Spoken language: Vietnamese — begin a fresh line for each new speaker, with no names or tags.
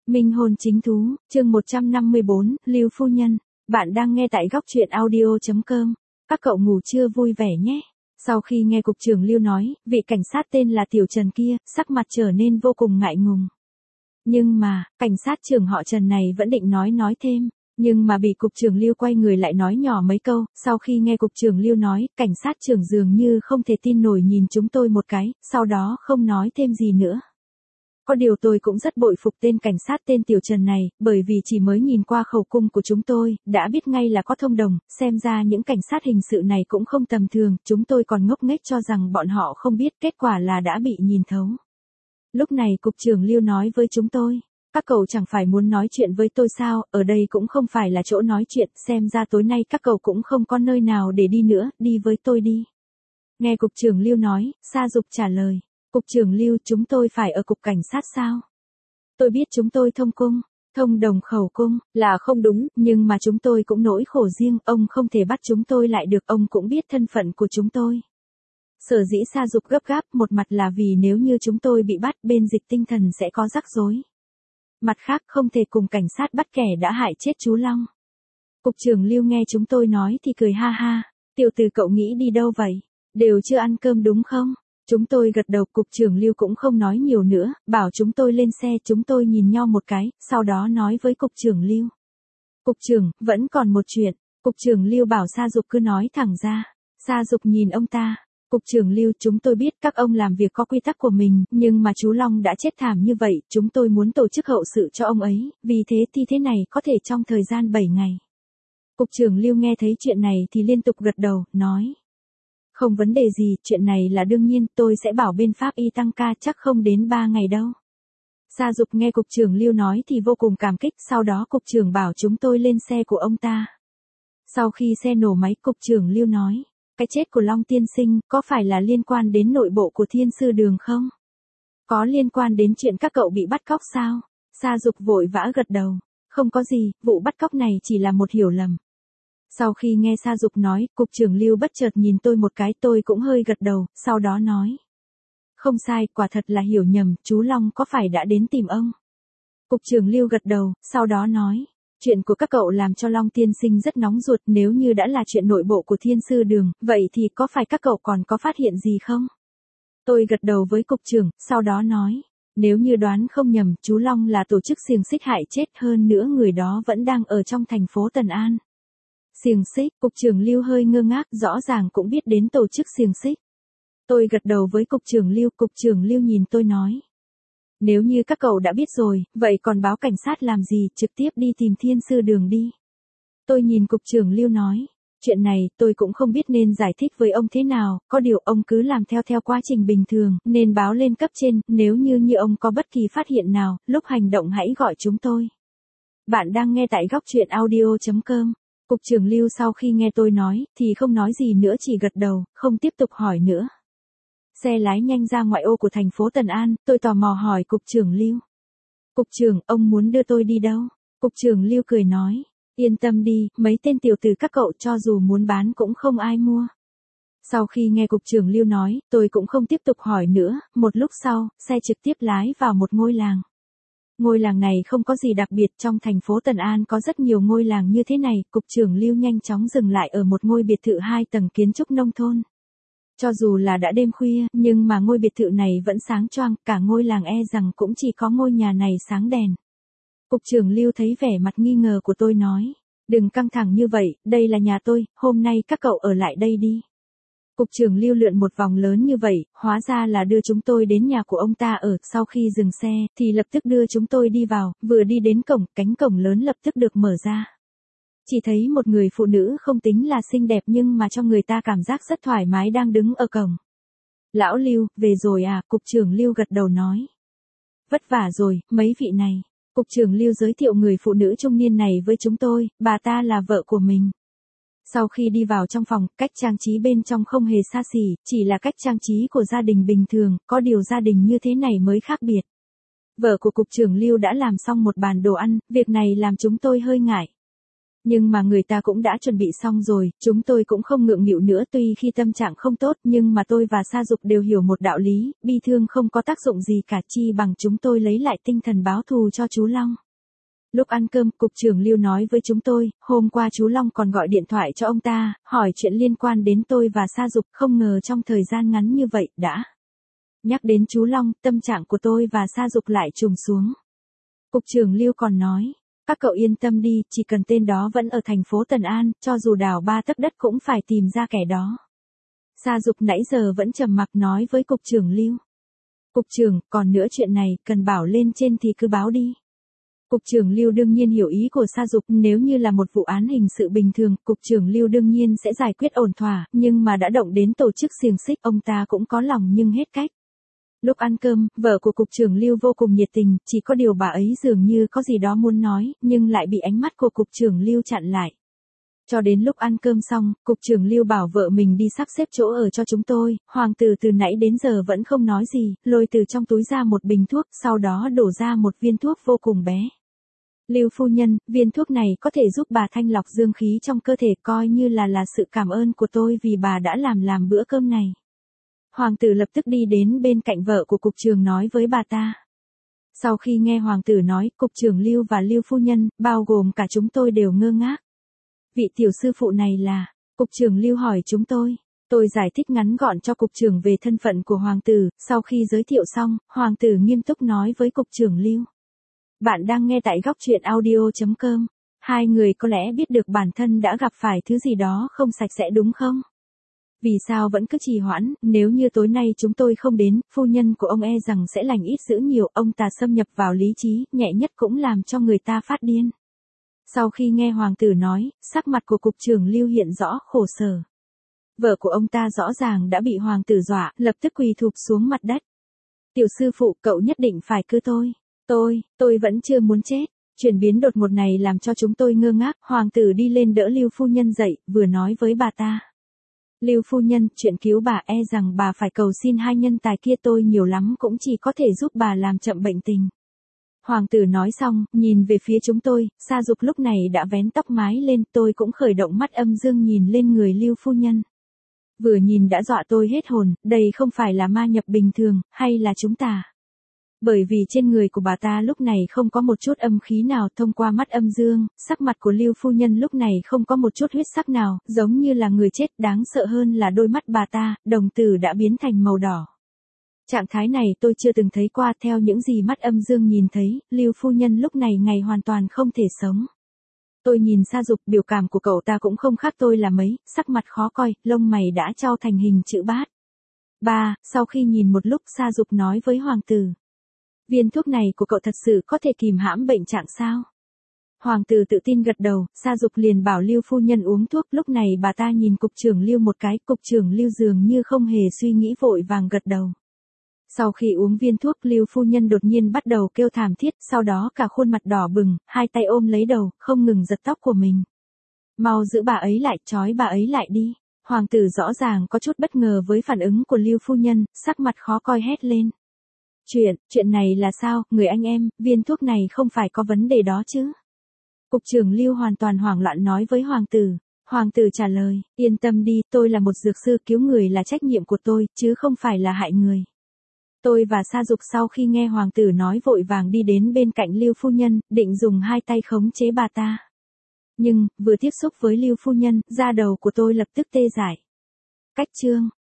Minh hôn chính thú, chương 154, Lưu phu nhân. Bạn đang nghe tại góc truyện audio.com. Các cậu ngủ chưa vui vẻ nhé. Sau khi nghe cục trưởng Lưu nói, vị cảnh sát tên là Tiểu Trần kia, sắc mặt trở nên vô cùng ngại ngùng. Nhưng mà, cảnh sát trưởng họ Trần này vẫn định nói thêm. Nhưng mà bị cục trưởng Lưu quay người lại nói nhỏ mấy câu, sau khi nghe cục trưởng Lưu nói, cảnh sát trưởng dường như không thể tin nổi nhìn chúng tôi một cái, sau đó không nói thêm gì nữa. Có điều tôi cũng rất bội phục tên cảnh sát tên Tiểu Trần này, bởi vì chỉ mới nhìn qua khẩu cung của chúng tôi, đã biết ngay là có thông đồng, xem ra những cảnh sát hình sự này cũng không tầm thường, chúng tôi còn ngốc nghếch cho rằng bọn họ không biết, kết quả là đã bị nhìn thấu. Lúc này cục trưởng Lưu nói với chúng tôi, các cậu chẳng phải muốn nói chuyện với tôi sao, ở đây cũng không phải là chỗ nói chuyện, xem ra tối nay các cậu cũng không có nơi nào để đi nữa, đi với tôi đi. Nghe cục trưởng Lưu nói, Sa Dục trả lời. Cục trưởng Lưu, chúng tôi phải ở cục cảnh sát sao? Tôi biết chúng tôi thông cung, thông đồng khẩu cung, là không đúng, nhưng mà chúng tôi cũng nỗi khổ riêng, ông không thể bắt chúng tôi lại được, ông cũng biết thân phận của chúng tôi. Sở dĩ Sa Dục gấp gáp, một mặt là vì nếu như chúng tôi bị bắt, bên Dịch Tinh Thần sẽ có rắc rối. Mặt khác không thể cùng cảnh sát bắt kẻ đã hại chết chú Long. Cục trưởng Lưu nghe chúng tôi nói thì cười ha ha, tiểu tử cậu nghĩ đi đâu vậy? Đều chưa ăn cơm đúng không? Chúng tôi gật đầu, cục trưởng Lưu cũng không nói nhiều nữa, bảo chúng tôi lên xe, chúng tôi nhìn nhau một cái, sau đó nói với cục trưởng Lưu. Cục trưởng, vẫn còn một chuyện, cục trưởng Lưu bảo Sa Dục cứ nói thẳng ra. Sa Dục nhìn ông ta, cục trưởng Lưu, chúng tôi biết các ông làm việc có quy tắc của mình, nhưng mà chú Long đã chết thảm như vậy, chúng tôi muốn tổ chức hậu sự cho ông ấy, vì thế thi thế này có thể trong thời gian 7 ngày. Cục trưởng Lưu nghe thấy chuyện này thì liên tục gật đầu, nói. Không vấn đề gì, chuyện này là đương nhiên, tôi sẽ bảo bên pháp y tăng ca, chắc không đến 3 ngày đâu. Sa Dục nghe cục trưởng Lưu nói thì vô cùng cảm kích, sau đó cục trưởng bảo chúng tôi lên xe của ông ta. Sau khi xe nổ máy, cục trưởng Lưu nói, cái chết của Long tiên sinh có phải là liên quan đến nội bộ của Thiên Sư Đường không? Có liên quan đến chuyện các cậu bị bắt cóc sao? Sa Dục vội vã gật đầu, không có gì, vụ bắt cóc này chỉ là một hiểu lầm. Sau khi nghe Sa Dục nói, cục trưởng Lưu bất chợt nhìn tôi một cái, tôi cũng hơi gật đầu, sau đó nói. Không sai, quả thật là hiểu nhầm, chú Long có phải đã đến tìm ông? Cục trưởng Lưu gật đầu, sau đó nói. Chuyện của các cậu làm cho Long tiên sinh rất nóng ruột, nếu như đã là chuyện nội bộ của Thiên Sư Đường, vậy thì có phải các cậu còn có phát hiện gì không? Tôi gật đầu với cục trưởng, sau đó nói. Nếu như đoán không nhầm, chú Long là tổ chức xiềng xích hại chết, hơn nữa người đó vẫn đang ở trong thành phố Tần An. Xiềng xích, cục trưởng Lưu hơi ngơ ngác, rõ ràng cũng biết đến tổ chức xiềng xích. Tôi gật đầu với cục trưởng Lưu nhìn tôi nói. Nếu như các cậu đã biết rồi, vậy còn báo cảnh sát làm gì, trực tiếp đi tìm Thiên Sư Đường đi. Tôi nhìn cục trưởng Lưu nói. Chuyện này, tôi cũng không biết nên giải thích với ông thế nào, có điều ông cứ làm theo quá trình bình thường, nên báo lên cấp trên, nếu như ông có bất kỳ phát hiện nào, lúc hành động hãy gọi chúng tôi. Bạn đang nghe tại góc truyện audio.com. Cục trưởng Lưu sau khi nghe tôi nói, thì không nói gì nữa, chỉ gật đầu, không tiếp tục hỏi nữa. Xe lái nhanh ra ngoại ô của thành phố Tần An, tôi tò mò hỏi cục trưởng Lưu. Cục trưởng, ông muốn đưa tôi đi đâu? Cục trưởng Lưu cười nói, yên tâm đi, mấy tên tiểu tử các cậu cho dù muốn bán cũng không ai mua. Sau khi nghe cục trưởng Lưu nói, tôi cũng không tiếp tục hỏi nữa, một lúc sau, xe trực tiếp lái vào một ngôi làng. Ngôi làng này không có gì đặc biệt, trong thành phố Tần An có rất nhiều ngôi làng như thế này, cục trưởng Lưu nhanh chóng dừng lại ở một ngôi biệt thự 2 tầng kiến trúc nông thôn. Cho dù là đã đêm khuya, nhưng mà ngôi biệt thự này vẫn sáng choang, cả ngôi làng e rằng cũng chỉ có ngôi nhà này sáng đèn. Cục trưởng Lưu thấy vẻ mặt nghi ngờ của tôi nói, đừng căng thẳng như vậy, đây là nhà tôi, hôm nay các cậu ở lại đây đi. Cục trưởng Lưu lượn một vòng lớn như vậy, hóa ra là đưa chúng tôi đến nhà của ông ta ở, sau khi dừng xe, thì lập tức đưa chúng tôi đi vào, vừa đi đến cổng, cánh cổng lớn lập tức được mở ra. Chỉ thấy một người phụ nữ không tính là xinh đẹp nhưng mà cho người ta cảm giác rất thoải mái đang đứng ở cổng. Lão Lưu, về rồi à, cục trưởng Lưu gật đầu nói. Vất vả rồi, mấy vị này. Cục trưởng Lưu giới thiệu người phụ nữ trung niên này với chúng tôi, bà ta là vợ của mình. Sau khi đi vào trong phòng, cách trang trí bên trong không hề xa xỉ, chỉ là cách trang trí của gia đình bình thường, có điều gia đình như thế này mới khác biệt. Vợ của cục trưởng Lưu đã làm xong một bàn đồ ăn, việc này làm chúng tôi hơi ngại. Nhưng mà người ta cũng đã chuẩn bị xong rồi, chúng tôi cũng không ngượng nghịu nữa tuy khi tâm trạng không tốt nhưng mà tôi và Sa Dục đều hiểu một đạo lý, bi thương không có tác dụng gì cả chi bằng chúng tôi lấy lại tinh thần báo thù cho chú Long. Lúc ăn cơm, cục trưởng Lưu nói với chúng tôi, hôm qua chú Long còn gọi điện thoại cho ông ta, hỏi chuyện liên quan đến tôi và Sa Dục, không ngờ trong thời gian ngắn như vậy, đã nhắc đến chú Long, tâm trạng của tôi và Sa Dục lại trùng xuống. Cục trưởng Lưu còn nói, các cậu yên tâm đi, chỉ cần tên đó vẫn ở thành phố Tần An, cho dù đào 3 tấc đất cũng phải tìm ra kẻ đó. Sa Dục nãy giờ vẫn trầm mặc nói với cục trưởng Lưu. Cục trưởng, còn nữa chuyện này, cần bảo lên trên thì cứ báo đi. Cục trưởng Lưu đương nhiên hiểu ý của Sa Dục, nếu như là một vụ án hình sự bình thường, cục trưởng Lưu đương nhiên sẽ giải quyết ổn thỏa, nhưng mà đã động đến tổ chức xiềng xích, ông ta cũng có lòng nhưng hết cách. Lúc ăn cơm, vợ của cục trưởng Lưu vô cùng nhiệt tình, chỉ có điều bà ấy dường như có gì đó muốn nói, nhưng lại bị ánh mắt của cục trưởng Lưu chặn lại. Cho đến lúc ăn cơm xong, cục trưởng Lưu bảo vợ mình đi sắp xếp chỗ ở cho chúng tôi, hoàng tử từ nãy đến giờ vẫn không nói gì, lôi từ trong túi ra một bình thuốc, sau đó đổ ra một viên thuốc vô cùng bé. Lưu phu nhân, viên thuốc này có thể giúp bà thanh lọc dương khí trong cơ thể, coi như là sự cảm ơn của tôi vì bà đã làm bữa cơm này. Hoàng tử lập tức đi đến bên cạnh vợ của cục trưởng nói với bà ta. Sau khi nghe hoàng tử nói, cục trưởng Lưu và Lưu phu nhân, bao gồm cả chúng tôi đều ngơ ngác. Vị tiểu sư phụ này là, cục trưởng Lưu hỏi chúng tôi. Tôi giải thích ngắn gọn cho cục trưởng về thân phận của hoàng tử, sau khi giới thiệu xong, hoàng tử nghiêm túc nói với cục trưởng Lưu. Bạn đang nghe tại góc truyện audio.com. Hai người có lẽ biết được bản thân đã gặp phải thứ gì đó không sạch sẽ đúng không? Vì sao vẫn cứ trì hoãn, nếu như tối nay chúng tôi không đến, phu nhân của ông e rằng sẽ lành ít dữ nhiều, ông ta xâm nhập vào lý trí, nhẹ nhất cũng làm cho người ta phát điên. Sau khi nghe hoàng tử nói, sắc mặt của cục trưởng Lưu hiện rõ khổ sở. Vợ của ông ta rõ ràng đã bị hoàng tử dọa, lập tức quỳ thụp xuống mặt đất. Tiểu sư phụ, cậu nhất định phải cứu tôi. Tôi vẫn chưa muốn chết. Chuyển biến đột ngột này làm cho chúng tôi ngơ ngác, hoàng tử đi lên đỡ Lưu phu nhân dậy, vừa nói với bà ta. Lưu phu nhân, chuyện cứu bà e rằng bà phải cầu xin hai nhân tài kia, tôi nhiều lắm cũng chỉ có thể giúp bà làm chậm bệnh tình. Hoàng tử nói xong, nhìn về phía chúng tôi, Sa Dục lúc này đã vén tóc mái lên, tôi cũng khởi động mắt âm dương nhìn lên người Lưu phu nhân. Vừa nhìn đã dọa tôi hết hồn, đây không phải là ma nhập bình thường, hay là chúng ta? Bởi vì trên người của bà ta lúc này không có một chút âm khí nào, thông qua mắt âm dương, sắc mặt của Lưu phu nhân lúc này không có một chút huyết sắc nào, giống như là người chết, đáng sợ hơn là đôi mắt bà ta, đồng tử đã biến thành màu đỏ. Trạng thái này tôi chưa từng thấy qua, theo những gì mắt âm dương nhìn thấy, Lưu phu nhân lúc này ngày hoàn toàn không thể sống. Tôi nhìn Sa Dục, biểu cảm của cậu ta cũng không khác tôi là mấy, sắc mặt khó coi, lông mày đã trao thành hình chữ bát. Sau khi nhìn một lúc, Sa Dục nói với hoàng tử. Viên thuốc này của cậu thật sự có thể kìm hãm bệnh trạng sao? Hoàng tử tự tin gật đầu, Sa Dục liền bảo Lưu phu nhân uống thuốc, lúc này bà ta nhìn cục trưởng Lưu một cái, cục trưởng Lưu dường như không hề suy nghĩ vội vàng gật đầu. Sau khi uống viên thuốc, Lưu phu nhân đột nhiên bắt đầu kêu thảm thiết, sau đó cả khuôn mặt đỏ bừng, hai tay ôm lấy đầu, không ngừng giật tóc của mình. Mau giữ bà ấy lại, trói bà ấy lại đi. Hoàng tử rõ ràng có chút bất ngờ với phản ứng của Lưu phu nhân, sắc mặt khó coi hét lên. Chuyện này là sao, người anh em, viên thuốc này không phải có vấn đề đó chứ? Cục trưởng Lưu hoàn toàn hoảng loạn nói với hoàng tử. Hoàng tử trả lời, yên tâm đi, tôi là một dược sư, cứu người là trách nhiệm của tôi, chứ không phải là hại người. Tôi và Sa Dục sau khi nghe hoàng tử nói vội vàng đi đến bên cạnh Lưu phu nhân, định dùng hai tay khống chế bà ta. Nhưng, vừa tiếp xúc với Lưu phu nhân, da đầu của tôi lập tức tê dại. Cách chương